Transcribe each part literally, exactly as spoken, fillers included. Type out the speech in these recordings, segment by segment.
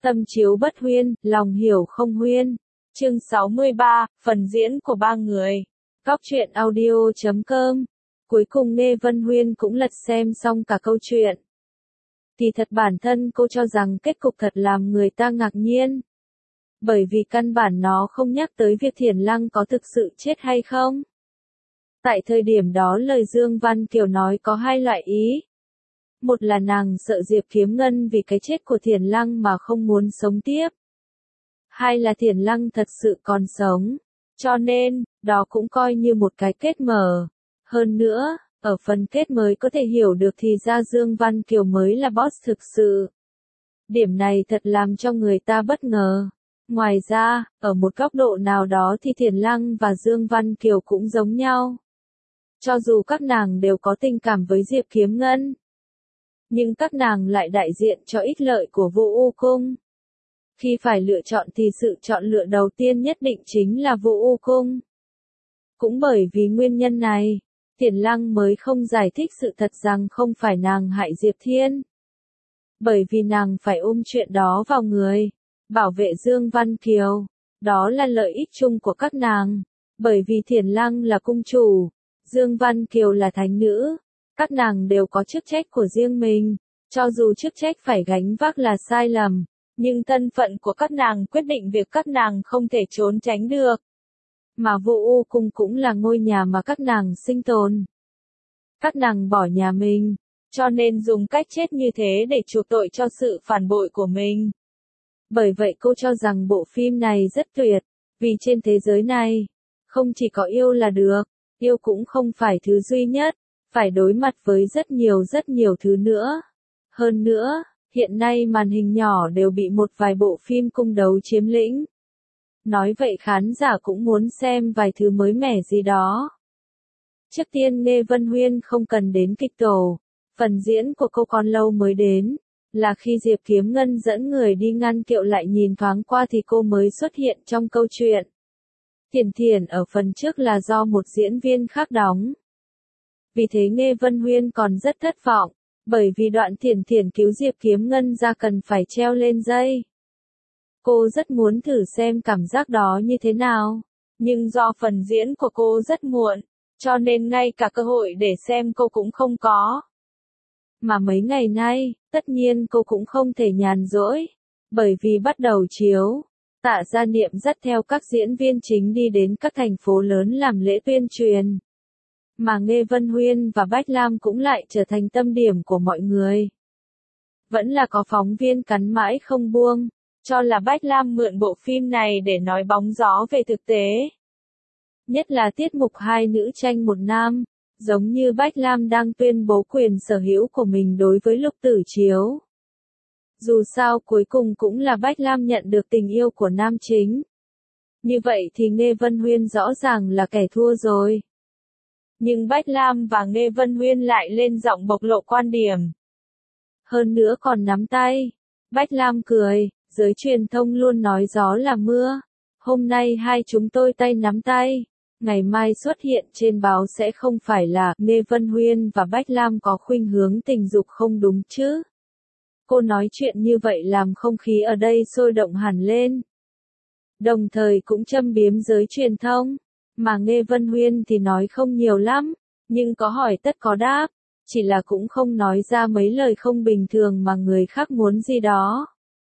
Tâm chiếu bất huyên, lòng hiểu không huyên. Chương sáu mươi ba, phần diễn của ba người. Góc truyện audio chấm com. Cuối cùng Nghe Vân Huyên cũng lật xem xong cả câu chuyện. Thì thật bản thân cô cho rằng kết cục thật làm người ta ngạc nhiên. Bởi vì căn bản nó không nhắc tới việc Thiển Lăng có thực sự chết hay không. Tại thời điểm đó lời Dương Văn Kiều nói có hai loại ý. Một là nàng sợ Diệp Kiếm Ngân vì cái chết của Thiển Lăng mà không muốn sống tiếp. Hai là Thiển Lăng thật sự còn sống. Cho nên, đó cũng coi như một cái kết mở. Hơn nữa, ở phần kết mới có thể hiểu được thì ra Dương Văn Kiều mới là boss thực sự. Điểm này thật làm cho người ta bất ngờ. Ngoài ra, ở một góc độ nào đó thì Thiển Lăng và Dương Văn Kiều cũng giống nhau. Cho dù các nàng đều có tình cảm với Diệp Kiếm Ngân, nhưng các nàng lại đại diện cho ích lợi của Vũ U Cung. Khi phải lựa chọn thì sự chọn lựa đầu tiên nhất định chính là Vũ U Cung. Cũng bởi vì nguyên nhân này, Thiển Lăng mới không giải thích sự thật rằng không phải nàng hại Diệp Thiên. Bởi vì nàng phải ôm chuyện đó vào người, bảo vệ Dương Văn Kiều. Đó là lợi ích chung của các nàng. Bởi vì Thiển Lăng là cung chủ, Dương Văn Kiều là thánh nữ. Các nàng đều có chức trách của riêng mình, cho dù chức trách phải gánh vác là sai lầm, nhưng thân phận của các nàng quyết định việc các nàng không thể trốn tránh được. Mà Vũ U Cung cũng là ngôi nhà mà các nàng sinh tồn. Các nàng bỏ nhà mình, cho nên dùng cách chết như thế để chuộc tội cho sự phản bội của mình. Bởi vậy cô cho rằng bộ phim này rất tuyệt, vì trên thế giới này, không chỉ có yêu là được, yêu cũng không phải thứ duy nhất. Phải đối mặt với rất nhiều rất nhiều thứ nữa. Hơn nữa, hiện nay màn hình nhỏ đều bị một vài bộ phim cung đấu chiếm lĩnh. Nói vậy khán giả cũng muốn xem vài thứ mới mẻ gì đó. Trước tiên Nghe Vân Huyên không cần đến kịch tổ. Phần diễn của cô còn lâu mới đến. Là khi Diệp Kiếm Ngân dẫn người đi ngăn kiệu lại nhìn thoáng qua thì cô mới xuất hiện trong câu chuyện. Thiển Thiển ở phần trước là do một diễn viên khác đóng. Vì thế Nghe Vân Huyên còn rất thất vọng, bởi vì đoạn Thiển Thiển cứu Diệp Kiếm Ngân ra cần phải treo lên dây. Cô rất muốn thử xem cảm giác đó như thế nào, nhưng do phần diễn của cô rất muộn, cho nên ngay cả cơ hội để xem cô cũng không có. Mà mấy ngày nay, tất nhiên cô cũng không thể nhàn rỗi, bởi vì bắt đầu chiếu. Tạ Gia Niệm dắt theo các diễn viên chính đi đến các thành phố lớn làm lễ tuyên truyền. Mà Nghe Vân Huyên và Bách Lam cũng lại trở thành tâm điểm của mọi người. Vẫn là có phóng viên cắn mãi không buông, cho là Bách Lam mượn bộ phim này để nói bóng gió về thực tế. Nhất là tiết mục hai nữ tranh một nam, giống như Bách Lam đang tuyên bố quyền sở hữu của mình đối với Lục Tử Chiếu. Dù sao cuối cùng cũng là Bách Lam nhận được tình yêu của nam chính. Như vậy thì Nghe Vân Huyên rõ ràng là kẻ thua rồi. Nhưng Bách Lam và Nghe Vân Huyên lại lên giọng bộc lộ quan điểm. Hơn nữa còn nắm tay. Bách Lam cười, giới truyền thông luôn nói gió là mưa. Hôm nay hai chúng tôi tay nắm tay. Ngày mai xuất hiện trên báo sẽ không phải là Nghe Vân Huyên và Bách Lam có khuynh hướng tình dục không đúng chứ. Cô nói chuyện như vậy làm không khí ở đây sôi động hẳn lên. Đồng thời cũng châm biếm giới truyền thông. Mà Nghe Vân Huyên thì nói không nhiều lắm, nhưng có hỏi tất có đáp, chỉ là cũng không nói ra mấy lời không bình thường mà người khác muốn gì đó.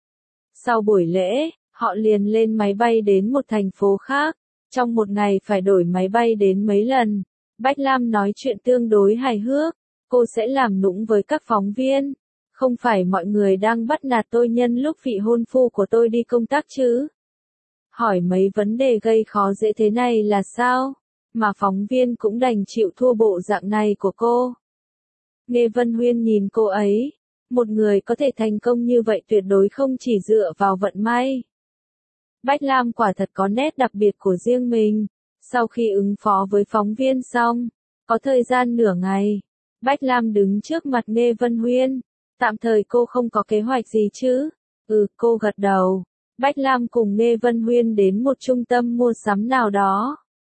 Sau buổi lễ, họ liền lên máy bay đến một thành phố khác, trong một ngày phải đổi máy bay đến mấy lần. Bách Lam nói chuyện tương đối hài hước, cô sẽ làm nũng với các phóng viên. Không phải mọi người đang bắt nạt tôi nhân lúc vị hôn phu của tôi đi công tác chứ? Hỏi mấy vấn đề gây khó dễ thế này là sao? Mà phóng viên cũng đành chịu thua bộ dạng này của cô. Nghe Vân Huyên nhìn cô ấy. Một người có thể thành công như vậy tuyệt đối không chỉ dựa vào vận may. Bách Lam quả thật có nét đặc biệt của riêng mình. Sau khi ứng phó với phóng viên xong, có thời gian nửa ngày, Bách Lam đứng trước mặt Nghe Vân Huyên. Tạm thời cô không có kế hoạch gì chứ? Ừ, cô gật đầu. Bách Lam cùng Nghe Vân Huyên đến một trung tâm mua sắm nào đó.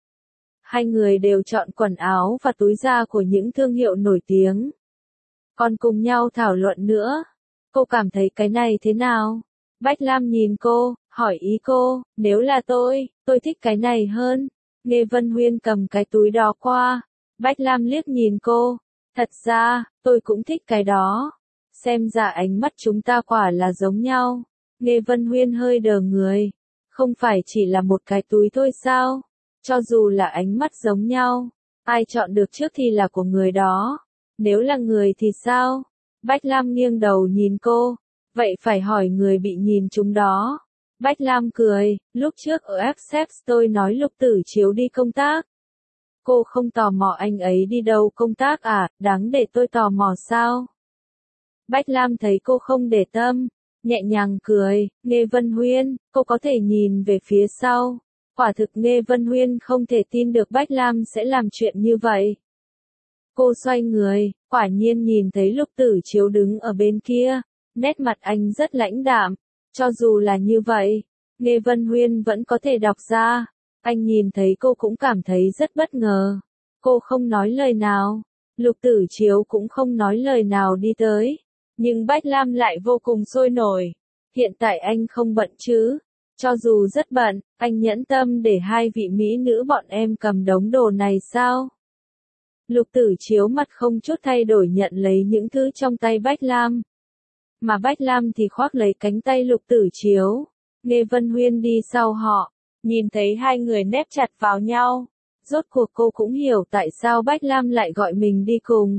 Hai người đều chọn quần áo và túi da của những thương hiệu nổi tiếng. Còn cùng nhau thảo luận nữa. Cô cảm thấy cái này thế nào? Bách Lam nhìn cô, hỏi ý cô, nếu là tôi, tôi thích cái này hơn. Nghe Vân Huyên cầm cái túi đó qua. Bách Lam liếc nhìn cô. Thật ra, tôi cũng thích cái đó. Xem ra ánh mắt chúng ta quả là giống nhau. Nghe Vân Huyên hơi đờ người. Không phải chỉ là một cái túi thôi sao? Cho dù là ánh mắt giống nhau, ai chọn được trước thì là của người đó. Nếu là người thì sao? Bách Lam nghiêng đầu nhìn cô. Vậy phải hỏi người bị nhìn chúng đó. Bách Lam cười, lúc trước ở Accept tôi nói Lục Tử Chiếu đi công tác. Cô không tò mò anh ấy đi đâu công tác à, đáng để tôi tò mò sao? Bách Lam thấy cô không để tâm, nhẹ nhàng cười, Nghe Vân Huyên, cô có thể nhìn về phía sau. Quả thực Nghe Vân Huyên không thể tin được Bách Lam sẽ làm chuyện như vậy. Cô xoay người, quả nhiên nhìn thấy Lục Tử Chiếu đứng ở bên kia, nét mặt anh rất lãnh đạm. Cho dù là như vậy, Nghe Vân Huyên vẫn có thể đọc ra. Anh nhìn thấy cô cũng cảm thấy rất bất ngờ. Cô không nói lời nào. Lục Tử Chiếu cũng không nói lời nào đi tới. Nhưng Bách Lam lại vô cùng sôi nổi. Hiện tại anh không bận chứ. Cho dù rất bận, anh nhẫn tâm để hai vị mỹ nữ bọn em cầm đống đồ này sao? Lục Tử Chiếu mặt không chút thay đổi nhận lấy những thứ trong tay Bách Lam. Mà Bách Lam thì khoác lấy cánh tay Lục Tử Chiếu. Nghe Vân Huyên đi sau họ, nhìn thấy hai người nép chặt vào nhau. Rốt cuộc cô cũng hiểu tại sao Bách Lam lại gọi mình đi cùng.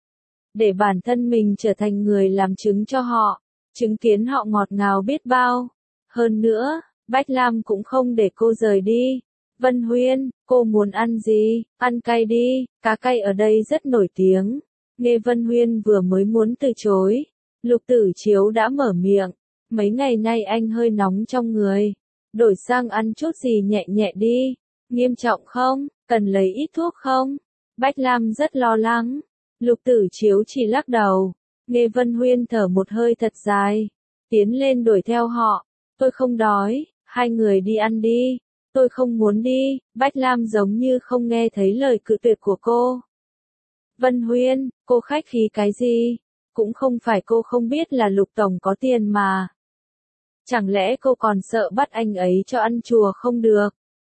Để bản thân mình trở thành người làm chứng cho họ, chứng kiến họ ngọt ngào biết bao. Hơn nữa, Bách Lam cũng không để cô rời đi. Vân Huyên, cô muốn ăn gì? Ăn cay đi, cá cay ở đây rất nổi tiếng. Nghe Vân Huyên vừa mới muốn từ chối. Lục Tử Chiếu đã mở miệng. Mấy ngày nay anh hơi nóng trong người. Đổi sang ăn chút gì nhẹ nhẹ đi. Nghiêm trọng không? Cần lấy ít thuốc không? Bách Lam rất lo lắng. Lục Tử Chiếu chỉ lắc đầu. Nghe Vân Huyên thở một hơi thật dài. Tiến lên đuổi theo họ. Tôi không đói, hai người đi ăn đi. Tôi không muốn đi. Bách Lam giống như không nghe thấy lời cự tuyệt của cô. Vân Huyên, cô khách khí cái gì? Cũng không phải cô không biết là Lục Tổng có tiền mà. Chẳng lẽ cô còn sợ bắt anh ấy cho ăn chùa không được?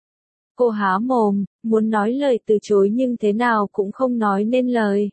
Cô há mồm, muốn nói lời từ chối nhưng thế nào cũng không nói nên lời.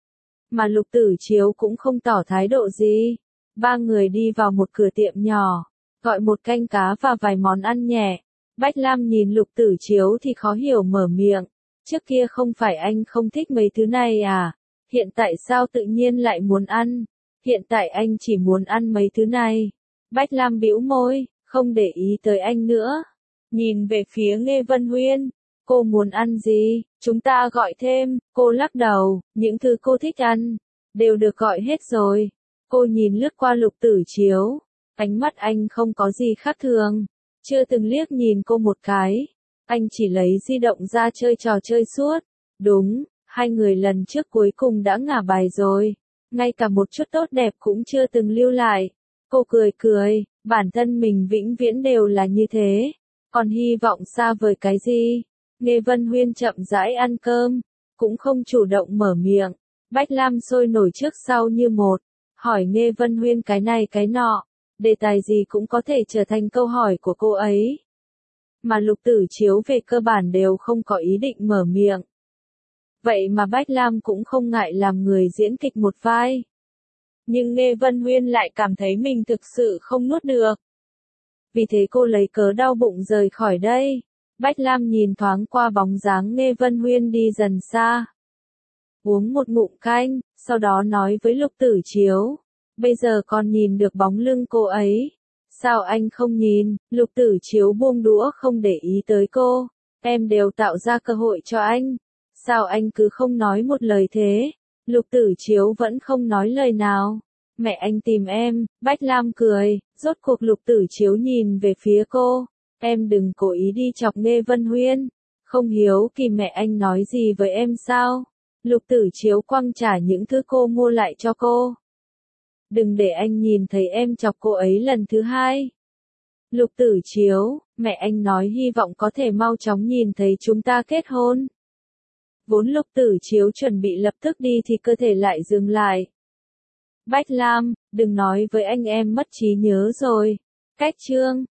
Mà Lục Tử Chiếu cũng không tỏ thái độ gì. Ba người đi vào một cửa tiệm nhỏ, gọi một canh cá và vài món ăn nhẹ. Bách Lam nhìn Lục Tử Chiếu thì khó hiểu mở miệng. Trước kia không phải anh không thích mấy thứ này à? Hiện tại sao tự nhiên lại muốn ăn? Hiện tại anh chỉ muốn ăn mấy thứ này. Bách Lam bĩu môi, không để ý tới anh nữa. Nhìn về phía Nghe Vân Huyên. Cô muốn ăn gì? Chúng ta gọi thêm. Cô lắc đầu, những thứ cô thích ăn, đều được gọi hết rồi. Cô nhìn lướt qua Lục Tử Chiếu. Ánh mắt anh không có gì khác thường. Chưa từng liếc nhìn cô một cái. Anh chỉ lấy di động ra chơi trò chơi suốt. Đúng, hai người lần trước cuối cùng đã ngả bài rồi. Ngay cả một chút tốt đẹp cũng chưa từng lưu lại. Cô cười cười, bản thân mình vĩnh viễn đều là như thế. Còn hy vọng xa vời cái gì? Nghe Vân Huyên chậm rãi ăn cơm, cũng không chủ động mở miệng. Bách Lam sôi nổi trước sau như một, hỏi Nghe Vân Huyên cái này cái nọ, đề tài gì cũng có thể trở thành câu hỏi của cô ấy. Mà Lục Tử Chiếu về cơ bản đều không có ý định mở miệng. Vậy mà Bách Lam cũng không ngại làm người diễn kịch một vai. Nhưng Nghe Vân Huyên lại cảm thấy mình thực sự không nuốt được. Vì thế cô lấy cớ đau bụng rời khỏi đây. Bách Lam nhìn thoáng qua bóng dáng Nghe Vân Huyên đi dần xa. Uống một ngụm canh, sau đó nói với Lục Tử Chiếu. Bây giờ còn nhìn được bóng lưng cô ấy. Sao anh không nhìn? Lục Tử Chiếu buông đũa không để ý tới cô. Em đều tạo ra cơ hội cho anh. Sao anh cứ không nói một lời thế? Lục Tử Chiếu vẫn không nói lời nào. Mẹ anh tìm em. Bách Lam cười. Rốt cuộc Lục Tử Chiếu nhìn về phía cô. Em đừng cố ý đi chọc Nghe Vân Huyên. Không hiếu kỳ mẹ anh nói gì với em sao? Lục Tử Chiếu quăng trả những thứ cô mua lại cho cô. Đừng để anh nhìn thấy em chọc cô ấy lần thứ hai. Lục Tử Chiếu, mẹ anh nói hy vọng có thể mau chóng nhìn thấy chúng ta kết hôn. Vốn Lục Tử Chiếu chuẩn bị lập tức đi thì cơ thể lại dừng lại. Bách Lam, đừng nói với anh em mất trí nhớ rồi. Cách chương